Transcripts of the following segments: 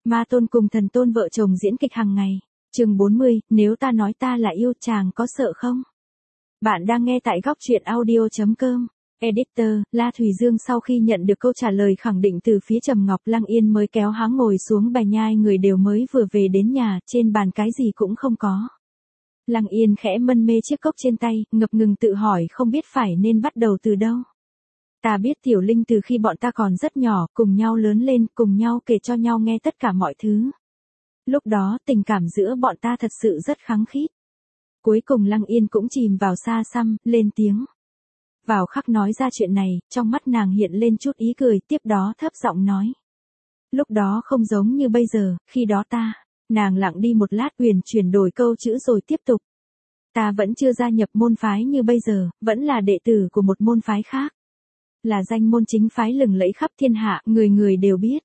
Ma Tôn cùng Thần Tôn vợ chồng diễn kịch hàng ngày. Chương 40, nếu ta nói ta là yêu chàng có sợ không? Bạn đang nghe tại góc truyện audio.com. Editor, La Thùy Dương sau khi nhận được câu trả lời khẳng định từ phía Trầm Ngọc, Lăng Yên mới kéo háng ngồi xuống bài nhai, người đều mới vừa về đến nhà, trên bàn cái gì cũng không có. Lăng Yên khẽ mân mê chiếc cốc trên tay, ngập ngừng tự hỏi không biết phải nên bắt đầu từ đâu. Ta biết Tiểu Linh từ khi bọn ta còn rất nhỏ, cùng nhau lớn lên, cùng nhau kể cho nhau nghe tất cả mọi thứ. Lúc đó tình cảm giữa bọn ta thật sự rất khăng khít. Cuối cùng Lăng Yên cũng chìm vào xa xăm, lên tiếng. Vào khắc nói ra chuyện này, trong mắt nàng hiện lên chút ý cười, tiếp đó thấp giọng nói. Lúc đó không giống như bây giờ, khi đó ta, nàng lặng đi một lát, uyển chuyển đổi câu chữ rồi tiếp tục. Ta vẫn chưa gia nhập môn phái như bây giờ, vẫn là đệ tử của một môn phái khác. Là danh môn chính phái lừng lẫy khắp thiên hạ, người người đều biết.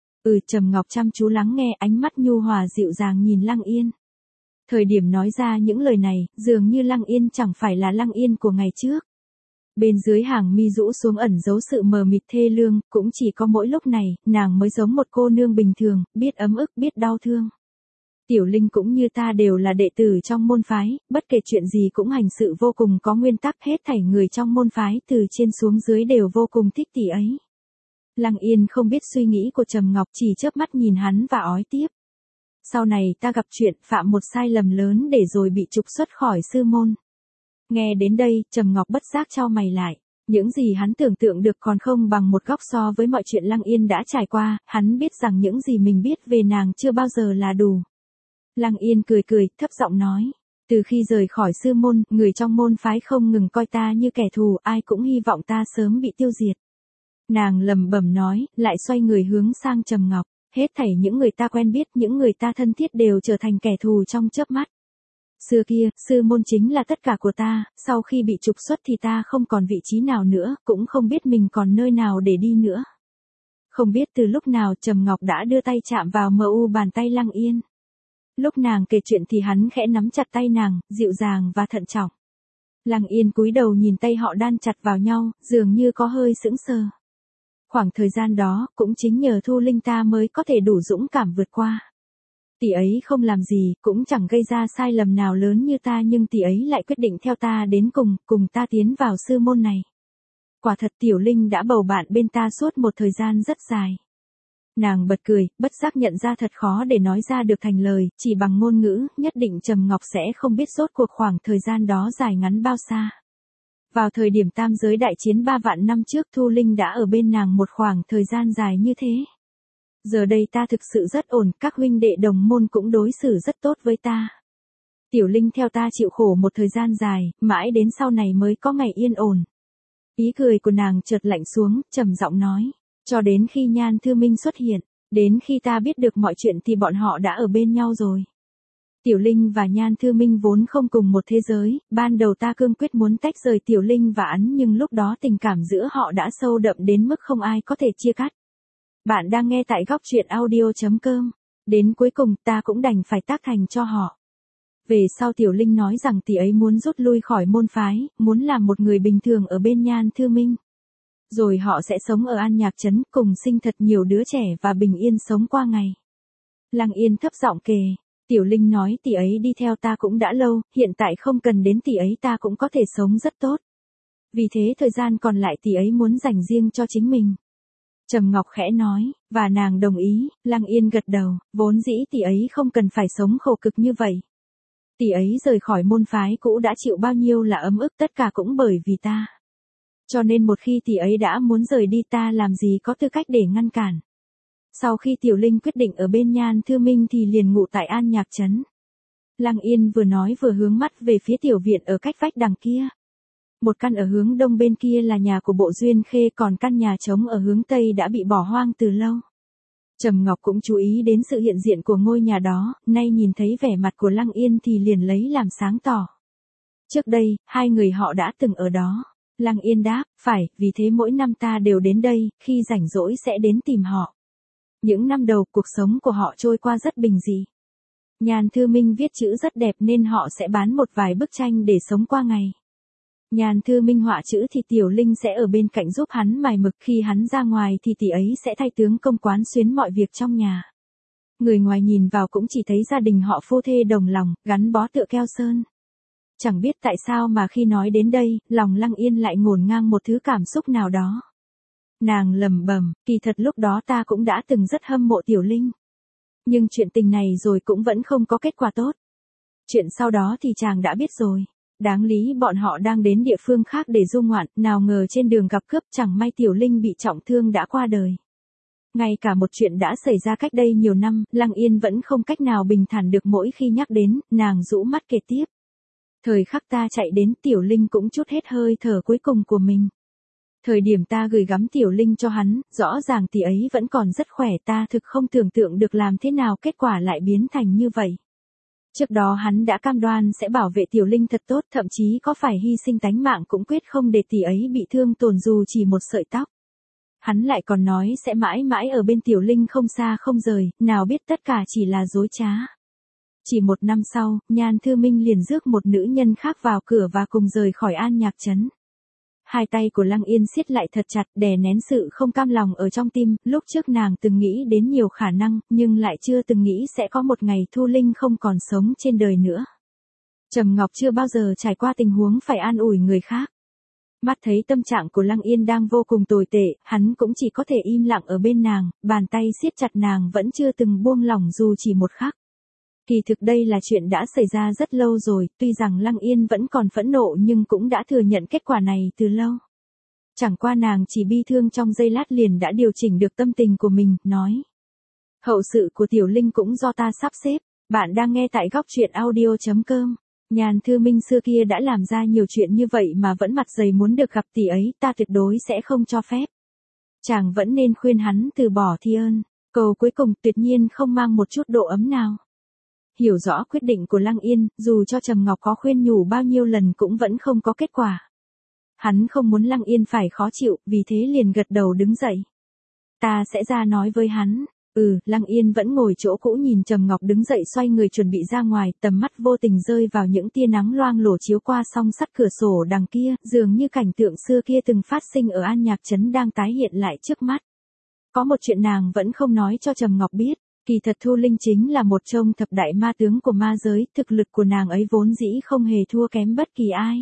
Trầm Ngọc chăm chú lắng nghe, ánh mắt nhu hòa dịu dàng nhìn Lăng Yên. Thời điểm nói ra những lời này, dường như Lăng Yên chẳng phải là Lăng Yên của ngày trước. Bên dưới hàng mi rũ xuống ẩn giấu sự mờ mịt thê lương, cũng chỉ có mỗi lúc này, nàng mới giống một cô nương bình thường, biết ấm ức, biết đau thương. Tiểu Linh cũng như ta đều là đệ tử trong môn phái, bất kể chuyện gì cũng hành sự vô cùng có nguyên tắc, hết thảy người trong môn phái từ trên xuống dưới đều vô cùng thích tỷ ấy. Lăng Yên không biết suy nghĩ của Trầm Ngọc, chỉ chớp mắt nhìn hắn và ói tiếp. Sau này ta gặp chuyện, phạm một sai lầm lớn để rồi bị trục xuất khỏi sư môn. Nghe đến đây, Trầm Ngọc bất giác chau mày lại. Những gì hắn tưởng tượng được còn không bằng một góc so với mọi chuyện Lăng Yên đã trải qua, hắn biết rằng những gì mình biết về nàng chưa bao giờ là đủ. Lăng Yên cười cười, thấp giọng nói. Từ khi rời khỏi sư môn, người trong môn phái không ngừng coi ta như kẻ thù, ai cũng hy vọng ta sớm bị tiêu diệt. Nàng lẩm bẩm nói, lại xoay người hướng sang Trầm Ngọc. Hết thảy những người ta quen biết, những người ta thân thiết đều trở thành kẻ thù trong chớp mắt. Xưa kia, sư môn chính là tất cả của ta, sau khi bị trục xuất thì ta không còn vị trí nào nữa, cũng không biết mình còn nơi nào để đi nữa. Không biết từ lúc nào Trầm Ngọc đã đưa tay chạm vào bàn tay Lăng Yên. Lúc nàng kể chuyện thì hắn khẽ nắm chặt tay nàng, dịu dàng và thận trọng. Lăng Yên cúi đầu nhìn tay họ đan chặt vào nhau, dường như có hơi sững sờ. Khoảng thời gian đó, cũng chính nhờ Thu Linh ta mới có thể đủ dũng cảm vượt qua. Tỷ ấy không làm gì, cũng chẳng gây ra sai lầm nào lớn như ta, nhưng tỷ ấy lại quyết định theo ta đến cùng ta tiến vào sư môn này. Quả thật Tiểu Linh đã bầu bạn bên ta suốt một thời gian rất dài. Nàng bật cười, bất giác nhận ra thật khó để nói ra được thành lời, chỉ bằng ngôn ngữ, nhất định Trầm Ngọc sẽ không biết rốt cuộc khoảng thời gian đó dài ngắn bao xa. Vào thời điểm tam giới đại chiến 3 vạn năm trước, Thu Linh đã ở bên nàng một khoảng thời gian dài như thế. Giờ đây ta thực sự rất ổn, các huynh đệ đồng môn cũng đối xử rất tốt với ta. Tiểu Linh theo ta chịu khổ một thời gian dài, mãi đến sau này mới có ngày yên ổn. Ý cười của nàng chợt lạnh xuống, trầm giọng nói. Cho đến khi Nhan Thư Minh xuất hiện, đến khi ta biết được mọi chuyện thì bọn họ đã ở bên nhau rồi. Tiểu Linh và Nhan Thư Minh vốn không cùng một thế giới, ban đầu ta cương quyết muốn tách rời Tiểu Linh và hắn, nhưng lúc đó tình cảm giữa họ đã sâu đậm đến mức không ai có thể chia cắt. Bạn đang nghe tại góc truyện audio.com. Đến cuối cùng ta cũng đành phải tác thành cho họ. Về sau Tiểu Linh nói rằng tỷ ấy muốn rút lui khỏi môn phái, muốn làm một người bình thường ở bên Nhan Thư Minh. Rồi họ sẽ sống ở An Nhạc Trấn, cùng sinh thật nhiều đứa trẻ và bình yên sống qua ngày. Lăng Yên thấp giọng kể. Tiểu Linh nói tỷ ấy đi theo ta cũng đã lâu, hiện tại không cần đến tỷ ấy ta cũng có thể sống rất tốt. Vì thế thời gian còn lại tỷ ấy muốn dành riêng cho chính mình. Trầm Ngọc khẽ nói, và nàng đồng ý. Lăng Yên gật đầu, vốn dĩ tỷ ấy không cần phải sống khổ cực như vậy. Tỷ ấy rời khỏi môn phái cũ đã chịu bao nhiêu là ấm ức, tất cả cũng bởi vì ta. Cho nên một khi tỷ ấy đã muốn rời đi, ta làm gì có tư cách để ngăn cản. Sau khi Tiểu Linh quyết định ở bên Nhan Thư Minh thì liền ngụ tại An Nhạc Trấn. Lăng Yên vừa nói vừa hướng mắt về phía tiểu viện ở cách vách đằng kia. Một căn ở hướng đông bên kia là nhà của Bộ Duyên Khê, còn căn nhà trống ở hướng tây đã bị bỏ hoang từ lâu. Trầm Ngọc cũng chú ý đến sự hiện diện của ngôi nhà đó, nay nhìn thấy vẻ mặt của Lăng Yên thì liền lấy làm sáng tỏ. Trước đây, hai người họ đã từng ở đó. Lăng Yên đáp, phải, vì thế mỗi năm ta đều đến đây, khi rảnh rỗi sẽ đến tìm họ. Những năm đầu cuộc sống của họ trôi qua rất bình dị. Nhan Thư Minh viết chữ rất đẹp nên họ sẽ bán một vài bức tranh để sống qua ngày. Nhan Thư Minh họa chữ thì Tiểu Linh sẽ ở bên cạnh giúp hắn mài mực, khi hắn ra ngoài thì tỷ ấy sẽ thay tướng công quán xuyến mọi việc trong nhà. Người ngoài nhìn vào cũng chỉ thấy gia đình họ phu thê đồng lòng, gắn bó tựa keo sơn. Chẳng biết tại sao mà khi nói đến đây, lòng Lăng Yên lại ngổn ngang một thứ cảm xúc nào đó. Nàng lẩm bẩm, kỳ thật lúc đó ta cũng đã từng rất hâm mộ Tiểu Linh. Nhưng chuyện tình này rồi cũng vẫn không có kết quả tốt. Chuyện sau đó thì chàng đã biết rồi. Đáng lý bọn họ đang đến địa phương khác để du ngoạn, nào ngờ trên đường gặp cướp, chẳng may Tiểu Linh bị trọng thương đã qua đời. Ngay cả một chuyện đã xảy ra cách đây nhiều năm, Lăng Yên vẫn không cách nào bình thản được, mỗi khi nhắc đến, nàng rũ mắt kể tiếp. Thời khắc ta chạy đến, Tiểu Linh cũng trút hết hơi thở cuối cùng của mình. Thời điểm ta gửi gắm Tiểu Linh cho hắn, rõ ràng tỷ ấy vẫn còn rất khỏe, ta thực không tưởng tượng được làm thế nào kết quả lại biến thành như vậy. Trước đó hắn đã cam đoan sẽ bảo vệ Tiểu Linh thật tốt, thậm chí có phải hy sinh tánh mạng cũng quyết không để tỷ ấy bị thương tổn dù chỉ một sợi tóc. Hắn lại còn nói sẽ mãi mãi ở bên Tiểu Linh không xa không rời, nào biết tất cả chỉ là dối trá. Chỉ một năm sau, Nhan Thư Minh liền rước một nữ nhân khác vào cửa và cùng rời khỏi An Nhạc Trấn. Hai tay của Lăng Yên siết lại thật chặt, đè nén sự không cam lòng ở trong tim, lúc trước nàng từng nghĩ đến nhiều khả năng, nhưng lại chưa từng nghĩ sẽ có một ngày Thu Linh không còn sống trên đời nữa. Trầm Ngọc chưa bao giờ trải qua tình huống phải an ủi người khác. Mắt thấy tâm trạng của Lăng Yên đang vô cùng tồi tệ, hắn cũng chỉ có thể im lặng ở bên nàng, bàn tay siết chặt nàng vẫn chưa từng buông lỏng dù chỉ một khắc. Kỳ thực đây là chuyện đã xảy ra rất lâu rồi, tuy rằng Lăng Yên vẫn còn phẫn nộ nhưng cũng đã thừa nhận kết quả này từ lâu. Chẳng qua nàng chỉ bi thương trong giây lát liền đã điều chỉnh được tâm tình của mình, nói. Hậu sự của Tiểu Linh cũng do ta sắp xếp, bạn đang nghe tại góc truyện audio.com. Nhan Thư Minh xưa kia đã làm ra nhiều chuyện như vậy mà vẫn mặt dày muốn được gặp tỷ ấy, ta tuyệt đối sẽ không cho phép. Chàng vẫn nên khuyên hắn từ bỏ thi ơn, câu cuối cùng tuyệt nhiên không mang một chút độ ấm nào. Hiểu rõ quyết định của Lăng Yên, dù cho Trầm Ngọc có khuyên nhủ bao nhiêu lần cũng vẫn không có kết quả. Hắn không muốn Lăng Yên phải khó chịu, vì thế liền gật đầu đứng dậy. Ta sẽ ra nói với hắn. Lăng Yên vẫn ngồi chỗ cũ nhìn Trầm Ngọc đứng dậy xoay người chuẩn bị ra ngoài, tầm mắt vô tình rơi vào những tia nắng loang lổ chiếu qua song sắt cửa sổ đằng kia, dường như cảnh tượng xưa kia từng phát sinh ở An Nhạc Trấn đang tái hiện lại trước mắt. Có một chuyện nàng vẫn không nói cho Trầm Ngọc biết. Kỳ thật Thu Linh chính là một trong thập đại ma tướng của ma giới, thực lực của nàng ấy vốn dĩ không hề thua kém bất kỳ ai.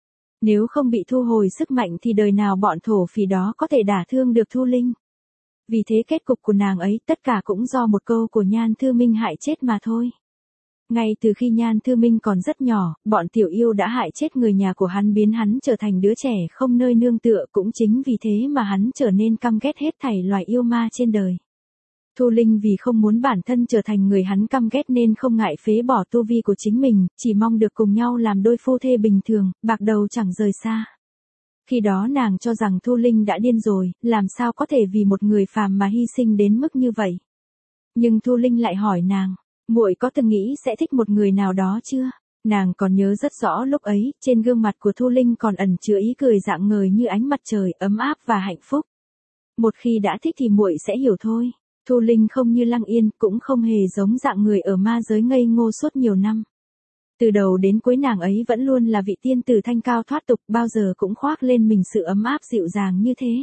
Nếu không bị thu hồi sức mạnh thì đời nào bọn thổ phỉ đó có thể đả thương được Thu Linh. Vì thế kết cục của nàng ấy tất cả cũng do một câu của Nhan Thư Minh hại chết mà thôi. Ngay từ khi Nhan Thư Minh còn rất nhỏ, bọn tiểu yêu đã hại chết người nhà của hắn, biến hắn trở thành đứa trẻ không nơi nương tựa, cũng chính vì thế mà hắn trở nên căm ghét hết thảy loài yêu ma trên đời. Thu Linh vì không muốn bản thân trở thành người hắn căm ghét nên không ngại phế bỏ tu vi của chính mình, chỉ mong được cùng nhau làm đôi phu thê bình thường, bạc đầu chẳng rời xa. Khi đó nàng cho rằng Thu Linh đã điên rồi, làm sao có thể vì một người phàm mà hy sinh đến mức như vậy. Nhưng Thu Linh lại hỏi nàng, muội có từng nghĩ sẽ thích một người nào đó chưa? Nàng còn nhớ rất rõ lúc ấy, trên gương mặt của Thu Linh còn ẩn chứa ý cười rạng ngời như ánh mặt trời, ấm áp và hạnh phúc. Một khi đã thích thì muội sẽ hiểu thôi. Thu Linh không như Lăng Yên, cũng không hề giống dạng người ở ma giới ngây ngô suốt nhiều năm. Từ đầu đến cuối nàng ấy vẫn luôn là vị tiên tử thanh cao thoát tục, bao giờ cũng khoác lên mình sự ấm áp dịu dàng như thế.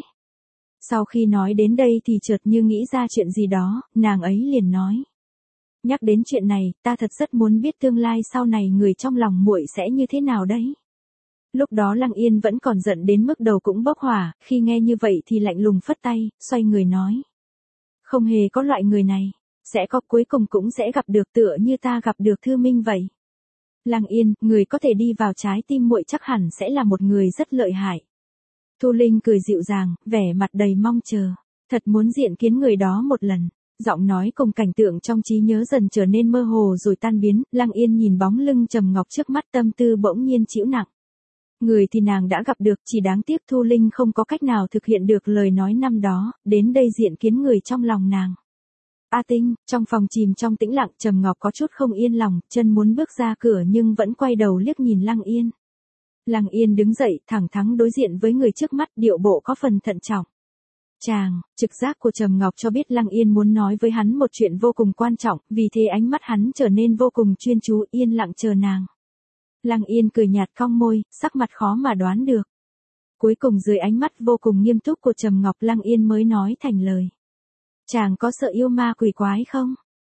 Sau khi nói đến đây thì chợt như nghĩ ra chuyện gì đó, nàng ấy liền nói. Nhắc đến chuyện này, ta thật rất muốn biết tương lai sau này người trong lòng muội sẽ như thế nào đấy. Lúc đó Lăng Yên vẫn còn giận đến mức đầu cũng bốc hỏa, khi nghe như vậy thì lạnh lùng phất tay, xoay người nói. Không hề có loại người này, sẽ có, cuối cùng cũng sẽ gặp được, tựa như ta gặp được Thư Minh vậy. Lăng Yên, người có thể đi vào trái tim muội chắc hẳn sẽ là một người rất lợi hại. Thu Linh cười dịu dàng, vẻ mặt đầy mong chờ, thật muốn diện kiến người đó một lần. Giọng nói cùng cảnh tượng trong trí nhớ dần trở nên mơ hồ rồi tan biến, Lăng Yên nhìn bóng lưng Trầm Ngọc trước mắt, tâm tư bỗng nhiên chịu nặng. Người thì nàng đã gặp được, chỉ đáng tiếc Thu Linh không có cách nào thực hiện được lời nói năm đó, đến đây diện kiến người trong lòng nàng. A Tinh, trong phòng chìm trong tĩnh lặng, Trầm Ngọc có chút không yên lòng, chân muốn bước ra cửa nhưng vẫn quay đầu liếc nhìn Lăng Yên. Lăng Yên đứng dậy, thẳng thắn đối diện với người trước mắt, điệu bộ có phần thận trọng. Chàng, trực giác của Trầm Ngọc cho biết Lăng Yên muốn nói với hắn một chuyện vô cùng quan trọng, vì thế ánh mắt hắn trở nên vô cùng chuyên chú, yên lặng chờ nàng. Lăng Yên cười nhạt cong môi, sắc mặt khó mà đoán được. Cuối cùng dưới ánh mắt vô cùng nghiêm túc của Trầm Ngọc, Lăng Yên mới nói thành lời. Chàng có sợ yêu ma quỷ quái không?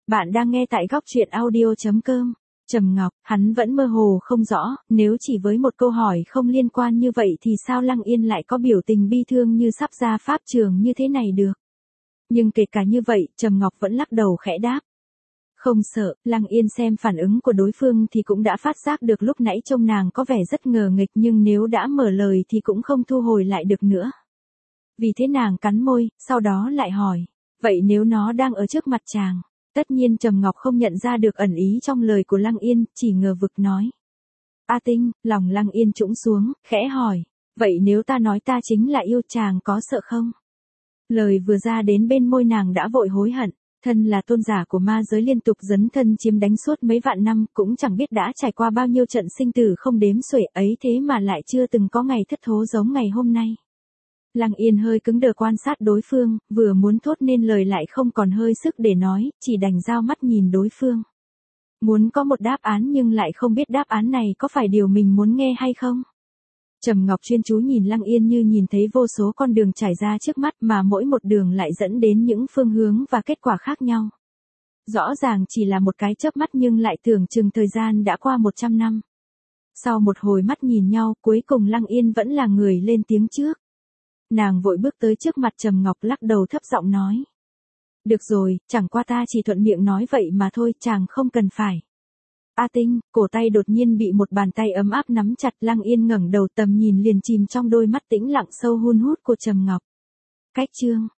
Bạn đang nghe tại góc truyện audio.com. Trầm Ngọc, hắn vẫn mơ hồ không rõ, nếu chỉ với một câu hỏi không liên quan như vậy thì sao Lăng Yên lại có biểu tình bi thương như sắp ra pháp trường như thế này được. Nhưng kể cả như vậy, Trầm Ngọc vẫn lắc đầu khẽ đáp. Không sợ, Lăng Yên xem phản ứng của đối phương thì cũng đã phát giác được lúc nãy trông nàng có vẻ rất ngờ nghịch, nhưng nếu đã mở lời thì cũng không thu hồi lại được nữa. Vì thế nàng cắn môi, sau đó lại hỏi, vậy nếu nó đang ở trước mặt chàng? Tất nhiên Trầm Ngọc không nhận ra được ẩn ý trong lời của Lăng Yên, chỉ ngờ vực nói. A Tinh, lòng Lăng Yên trũng xuống, khẽ hỏi, vậy nếu ta nói ta chính là yêu chàng có sợ không? Lời vừa ra đến bên môi nàng đã vội hối hận, thân là tôn giả của ma giới liên tục dấn thân chiếm đánh suốt mấy vạn năm, cũng chẳng biết đã trải qua bao nhiêu trận sinh tử không đếm xuể ấy, thế mà lại chưa từng có ngày thất thố giống ngày hôm nay. Lăng Yên hơi cứng đờ quan sát đối phương, vừa muốn thốt nên lời lại không còn hơi sức để nói, chỉ đành giao mắt nhìn đối phương. Muốn có một đáp án nhưng lại không biết đáp án này có phải điều mình muốn nghe hay không. Trầm Ngọc chuyên chú nhìn Lăng Yên như nhìn thấy vô số con đường trải ra trước mắt, mà mỗi một đường lại dẫn đến những phương hướng và kết quả khác nhau. Rõ ràng chỉ là một cái chớp mắt nhưng lại tưởng chừng thời gian đã qua 100 năm. Sau một hồi mắt nhìn nhau, cuối cùng Lăng Yên vẫn là người lên tiếng trước. Nàng vội bước tới trước mặt Trầm Ngọc, lắc đầu thấp giọng nói. Được rồi, chẳng qua ta chỉ thuận miệng nói vậy mà thôi, chàng không cần phải. A Tinh, cổ tay đột nhiên bị một bàn tay ấm áp nắm chặt, Lăng Yên ngẩng đầu, tầm nhìn liền chìm trong đôi mắt tĩnh lặng sâu hun hút của Trầm Ngọc. Cách chương.